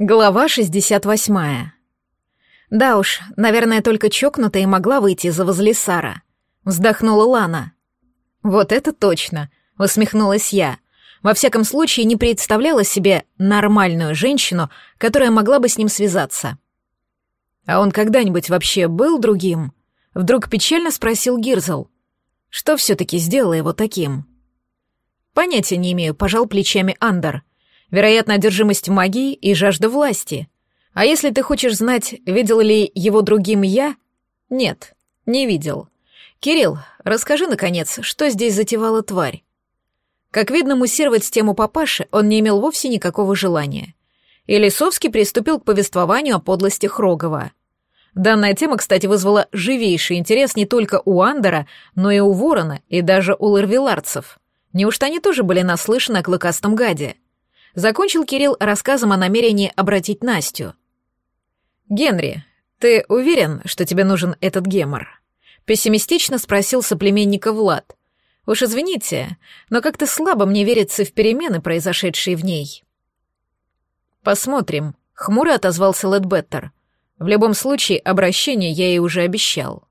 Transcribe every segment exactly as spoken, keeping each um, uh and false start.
Глава шестьдесят восьмая. Да уж, наверное, только чокнутая и могла выйти за Возлисара. Вздохнула Лана. Вот это точно, усмехнулась я. Во всяком случае, не представляла себе нормальную женщину, которая могла бы с ним связаться. А он когда-нибудь вообще был другим? Вдруг печально спросил Гирзл. Что все-таки сделало его таким? Понятия не имею, пожал плечами Андер. Вероятно, одержимость магией и жажда власти. А если ты хочешь знать, видел ли его другим я? Нет, не видел. Кирилл, расскажи, наконец, что здесь затевала тварь? Как видно, муссировать тему папаши он не имел вовсе никакого желания. И Лисовский приступил к повествованию о подлостях Рогова. Данная тема, кстати, вызвала живейший интерес не только у Андера, но и у Ворона, и даже у ларвиларцев. Неужто они тоже были наслышаны о клыкастом гаде? Закончил Кирилл рассказом о намерении обратить Настю. «Генри, ты уверен, что тебе нужен этот гемор?» Пессимистично спросил соплеменника Влад. «Уж извините, но как-то слабо мне верится в перемены, произошедшие в ней». «Посмотрим», — хмуро отозвался Лэдбеттер. «В любом случае, обращение я ей уже обещал».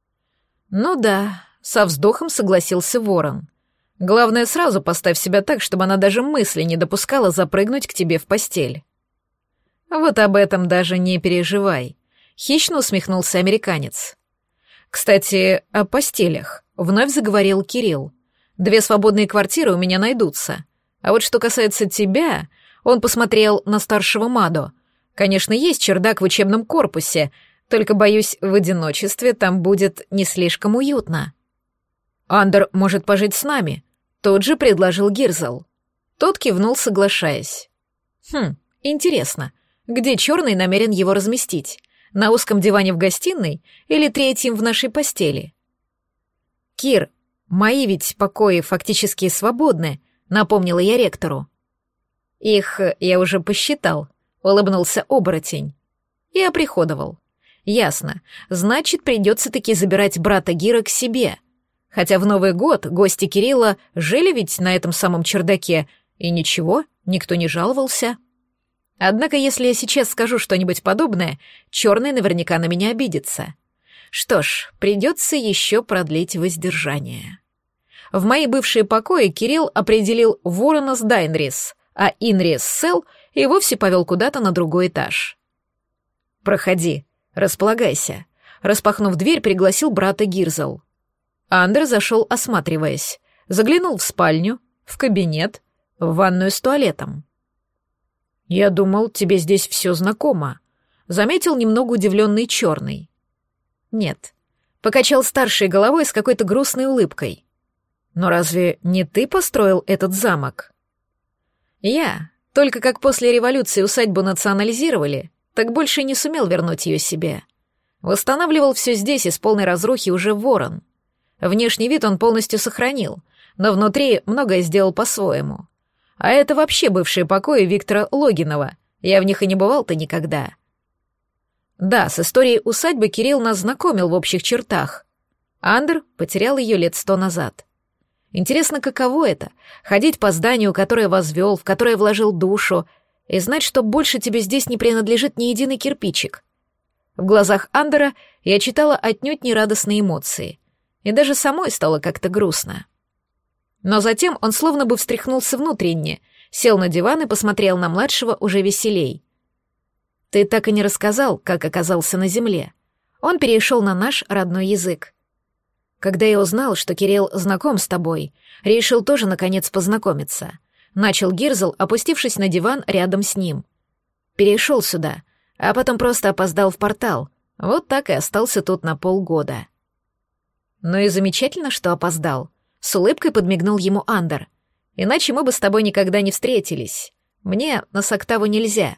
«Ну да», — со вздохом согласился Ворон. «Главное, сразу поставь себя так, чтобы она даже мысли не допускала запрыгнуть к тебе в постель». «Вот об этом даже не переживай», — хищно усмехнулся американец. «Кстати, о постелях», — вновь заговорил Кирилл. «Две свободные квартиры у меня найдутся. А вот что касается тебя...» Он посмотрел на старшего Мадо. «Конечно, есть чердак в учебном корпусе, только, боюсь, в одиночестве там будет не слишком уютно». «Андер может пожить с нами», — тут же предложил Гирзл. Тот кивнул, соглашаясь. «Хм, интересно, где черный намерен его разместить? На узком диване в гостиной или третьим в нашей постели?» «Кир, мои ведь покои фактически свободны», — напомнила я ректору. «Их я уже посчитал», — улыбнулся оборотень. И оприходовал. «Ясно. Значит, придется-таки забирать брата Гира к себе. Хотя в Новый год гости Кирилла жили ведь на этом самом чердаке, и ничего, никто не жаловался. Однако, если я сейчас скажу что-нибудь подобное, черный наверняка на меня обидится. Что ж, придется еще продлить воздержание». В мои бывшие покои Кирилл определил Ворона с Дайнрис, а Инрис Сел и вовсе повел куда-то на другой этаж. «Проходи, располагайся», — распахнув дверь, пригласил брата Гирзл. Андер зашел, осматриваясь, заглянул в спальню, в кабинет, в ванную с туалетом. «Я думал, тебе здесь все знакомо», — заметил немного удивленный черный. «Нет», — покачал старшей головой с какой-то грустной улыбкой. «Но разве не ты построил этот замок?» «Я, только как после революции усадьбу национализировали, так больше не сумел вернуть ее себе. Восстанавливал все здесь из полной разрухи уже Ворон. Внешний вид он полностью сохранил, но внутри многое сделал по-своему. А это вообще бывшие покои Виктора Логинова, я в них и не бывал-то никогда». Да, с историей усадьбы Кирилл нас знакомил в общих чертах. Андер потерял ее лет сто назад. Интересно, каково это — ходить по зданию, которое возвел, в которое вложил душу, и знать, что больше тебе здесь не принадлежит ни единый кирпичик. В глазах Андера я читала отнюдь нерадостные эмоции, и даже самой стало как-то грустно. Но затем он словно бы встряхнулся внутренне, сел на диван и посмотрел на младшего уже веселей. «Ты так и не рассказал, как оказался на земле». Он перешел на наш родной язык. «Когда я узнал, что Кирилл знаком с тобой, решил тоже, наконец, познакомиться». Начал Гирзл, опустившись на диван рядом с ним. «Перешел сюда, а потом просто опоздал в портал. Вот так и остался тут на полгода». «Ну и замечательно, что опоздал», — с улыбкой подмигнул ему Андер. «Иначе мы бы с тобой никогда не встретились. Мне на Соктаву нельзя».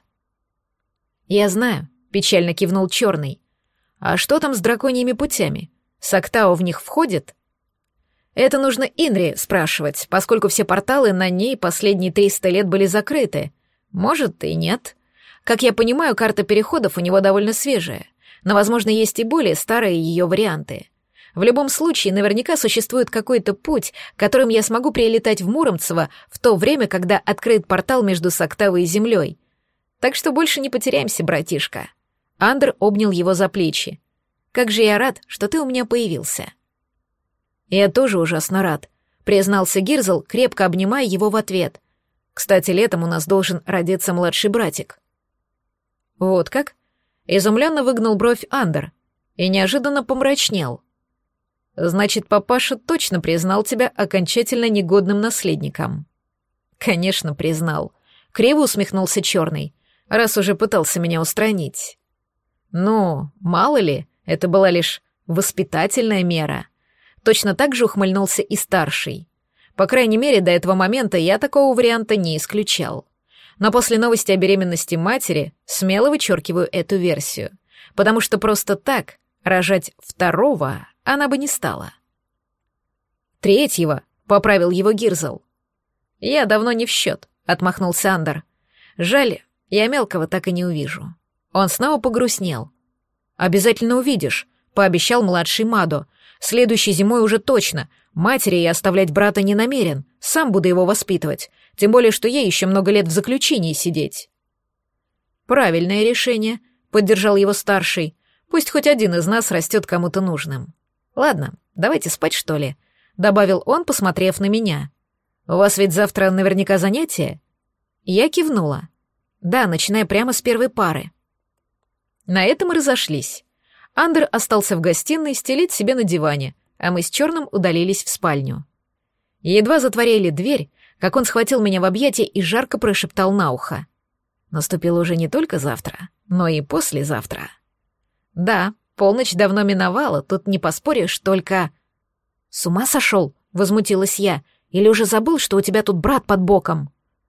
«Я знаю», — печально кивнул черный. «А что там с драконьими путями? Соктау в них входит?» «Это нужно Инри спрашивать, поскольку все порталы на ней последние триста лет были закрыты. Может, и нет. Как я понимаю, карта переходов у него довольно свежая, но, возможно, есть и более старые ее варианты. В любом случае, наверняка существует какой-то путь, которым я смогу прилетать в Муромцево в то время, когда открыт портал между Соктавой и Землей. Так что больше не потеряемся, братишка». Андер обнял его за плечи. «Как же я рад, что ты у меня появился». «Я тоже ужасно рад», — признался Гирзл, крепко обнимая его в ответ. «Кстати, летом у нас должен родиться младший братик». «Вот как?» — изумленно выгнул бровь Андер и неожиданно помрачнел. «Значит, папаша точно признал тебя окончательно негодным наследником». «Конечно, признал», — криво усмехнулся Черный, раз уже пытался меня устранить. «Ну, мало ли, это была лишь воспитательная мера». Точно так же ухмыльнулся и старший. По крайней мере, до этого момента я такого варианта не исключал. Но после новости о беременности матери смело вычеркиваю эту версию, потому что просто так рожать второго она бы не стала. «Третьего», — поправил его Гирзл. «Я давно не в счет», — отмахнулся Андер. «Жаль, я мелкого так и не увижу». Он снова погрустнел. «Обязательно увидишь», — пообещал младший Мадо. «Следующей зимой уже точно. Матери я оставлять брата не намерен. Сам буду его воспитывать. Тем более, что ей еще много лет в заключении сидеть». «Правильное решение», — поддержал его старший. «Пусть хоть один из нас растет кому-то нужным». «Ладно, давайте спать, что ли», — добавил он, посмотрев на меня. «У вас ведь завтра наверняка занятия?» Я кивнула. «Да, начиная прямо с первой пары». На этом и разошлись. Андер остался в гостиной стелить себе на диване, а мы с Черным удалились в спальню. Едва затворили дверь, как он схватил меня в объятия и жарко прошептал на ухо. Наступило уже не только завтра, но и послезавтра. Да, полночь давно миновала, тут не поспоришь, только... «С ума сошел?» — возмутилась я. «Или уже забыл, что у тебя тут брат под боком?»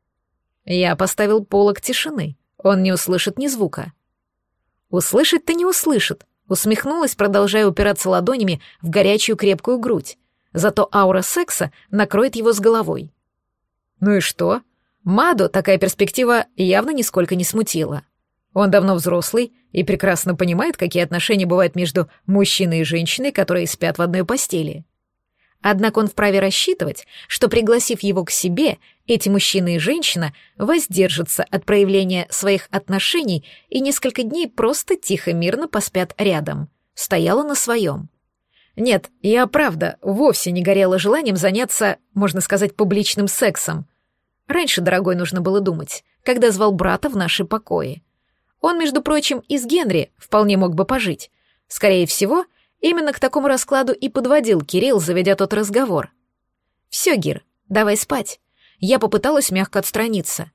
Я поставил полог тишины, он не услышит ни звука. «Услышать-то не услышит», — усмехнулась, продолжая упираться ладонями в горячую крепкую грудь. Зато аура секса накроет его с головой. Ну и что? Мадо такая перспектива явно нисколько не смутила. Он давно взрослый и прекрасно понимает, какие отношения бывают между мужчиной и женщиной, которые спят в одной постели. Однако он вправе рассчитывать, что, пригласив его к себе, эти мужчина и женщина воздержатся от проявления своих отношений и несколько дней просто тихо-мирно поспят рядом. Стояла на своем. Нет, я, правда, вовсе не горела желанием заняться, можно сказать, публичным сексом. Раньше, дорогой, нужно было думать, когда звал брата в наши покои. Он, между прочим, и с Генри вполне мог бы пожить. Скорее всего, именно к такому раскладу и подводил Кирилл, заведя тот разговор. «Все, Гир, давай спать». Я попыталась мягко отстраниться.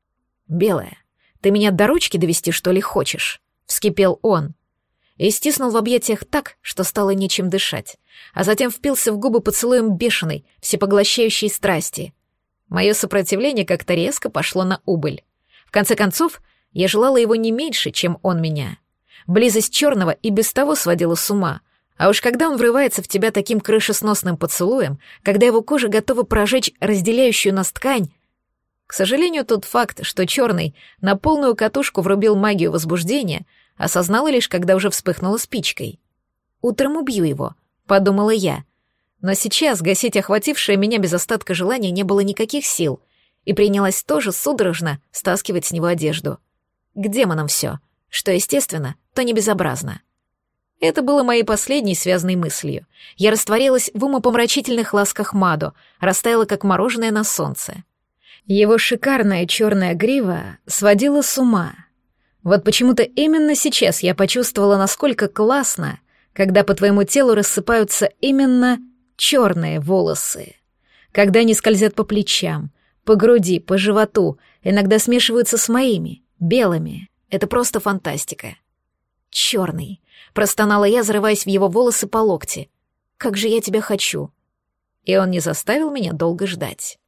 «Белая, ты меня до ручки довести, что ли, хочешь?» — вскипел он. И стиснул в объятиях так, что стало нечем дышать, а затем впился в губы поцелуем бешеной, всепоглощающей страсти. Мое сопротивление как-то резко пошло на убыль. В конце концов, я желала его не меньше, чем он меня. Близость Черного и без того сводила с ума, а уж когда он врывается в тебя таким крышесносным поцелуем, когда его кожа готова прожечь разделяющую нас ткань... К сожалению, тот факт, что Черный на полную катушку врубил магию возбуждения, осознала лишь, когда уже вспыхнула спичкой. «Утром убью его», — подумала я. Но сейчас гасить охватившее меня без остатка желания не было никаких сил, и принялась тоже судорожно стаскивать с него одежду. К демонам все, что естественно, то не безобразно. Это было моей последней связанной мыслью. Я растворилась в умопомрачительных ласках Мадо, растаяла как мороженое на солнце. Его шикарная черная грива сводила с ума. Вот почему-то именно сейчас я почувствовала, насколько классно, когда по твоему телу рассыпаются именно черные волосы. Когда они скользят по плечам, по груди, по животу, иногда смешиваются с моими, белыми. Это просто фантастика. «Черный», — простонала я, зарываясь в его волосы по локти. «Как же я тебя хочу!» И он не заставил меня долго ждать.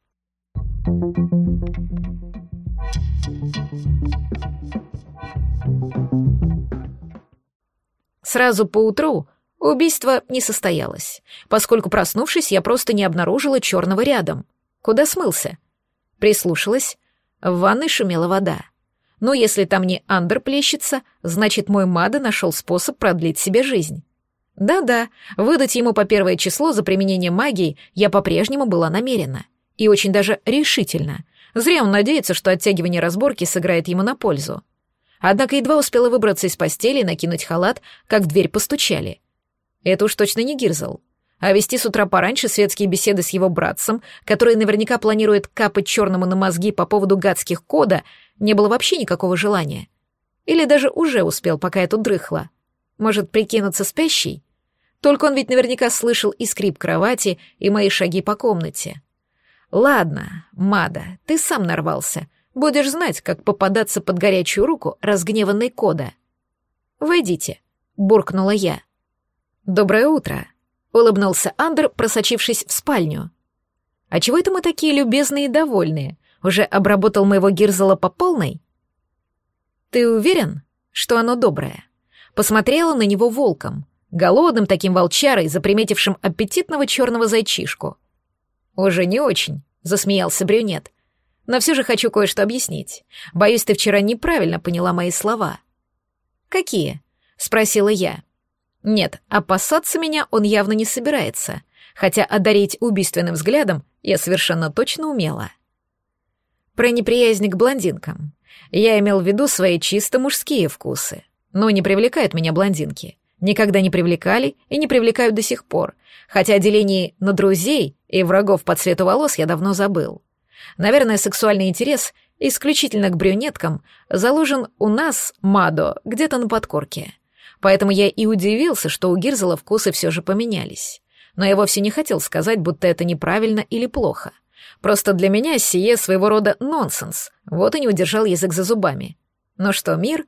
Сразу поутру убийство не состоялось, поскольку, проснувшись, я просто не обнаружила Черного рядом. Куда смылся? Прислушалась. В ванной шумела вода. Но если там не Андер плещется, значит, мой Мадо нашел способ продлить себе жизнь. Да-да, выдать ему по первое число за применение магии я по-прежнему была намерена. И очень даже решительно. Зря он надеется, что оттягивание разборки сыграет ему на пользу. Однако едва успела выбраться из постели и накинуть халат, как в дверь постучали. Это уж точно не Гирзл. А вести с утра пораньше светские беседы с его братцем, который наверняка планирует капать черному на мозги по поводу гадских кода, не было вообще никакого желания. Или даже уже успел, пока я тут дрыхла. Может, прикинуться спящей? Только он ведь наверняка слышал и скрип кровати, и мои шаги по комнате. Ладно, Мада, ты сам нарвался. Будешь знать, как попадаться под горячую руку разгневанной кода. «Войдите», — буркнула я. «Доброе утро», — улыбнулся Андер, просочившись в спальню. «А чего это мы такие любезные и довольные? Уже обработал моего Гирзла по полной?» «Ты уверен, что оно доброе?» Посмотрела на него волком, голодным таким волчарой, заприметившим аппетитного черного зайчишку. «Уже не очень», — засмеялся брюнет. «Но все же хочу кое-что объяснить. Боюсь, ты вчера неправильно поняла мои слова». «Какие?» — спросила я. Нет, опасаться меня он явно не собирается, хотя одарить убийственным взглядом я совершенно точно умела. Про неприязнь к блондинкам. Я имел в виду свои чисто мужские вкусы. Но не привлекают меня блондинки. Никогда не привлекали и не привлекают до сих пор, хотя о делении на друзей и врагов по цвету волос я давно забыл. Наверное, сексуальный интерес исключительно к брюнеткам заложен у нас, Мадо, где-то на подкорке. Поэтому я и удивился, что у Гирзла вкусы все же поменялись. Но я вовсе не хотел сказать, будто это неправильно или плохо. Просто для меня сие своего рода нонсенс, вот и не удержал язык за зубами. Ну что, мир?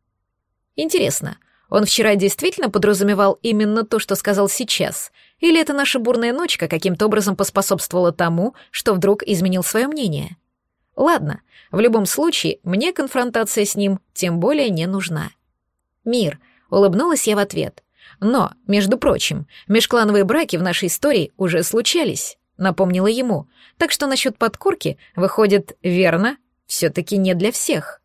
Интересно, он вчера действительно подразумевал именно то, что сказал сейчас, или это наша бурная ночка каким-то образом поспособствовала тому, что вдруг изменил свое мнение? Ладно, в любом случае, мне конфронтация с ним тем более не нужна. Мир, улыбнулась я в ответ. Но, между прочим, межклановые браки в нашей истории уже случались, напомнила ему, так что насчет подкорки, выходит, верно, все-таки не для всех.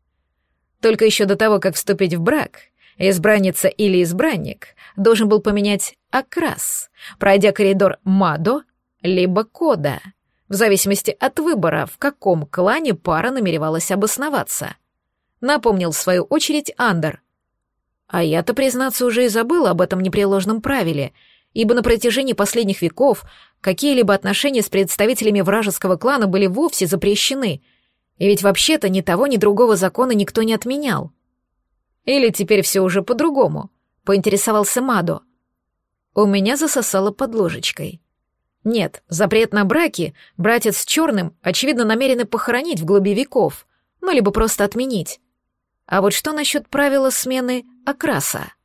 Только еще до того, как вступить в брак, избранница или избранник должен был поменять окрас, пройдя коридор Мадо либо Кода, в зависимости от выбора, в каком клане пара намеревалась обосноваться. Напомнил в свою очередь Андер. А я-то, признаться, уже и забыла об этом непреложном правиле, ибо на протяжении последних веков какие-либо отношения с представителями вражеского клана были вовсе запрещены, и ведь вообще-то ни того, ни другого закона никто не отменял. Или теперь все уже по-другому, поинтересовался Мадо. У меня засосало под ложечкой. Нет, запрет на браки братец с черным, очевидно, намерены похоронить в глуби веков, ну либо просто отменить. А вот что насчет правила смены окраса?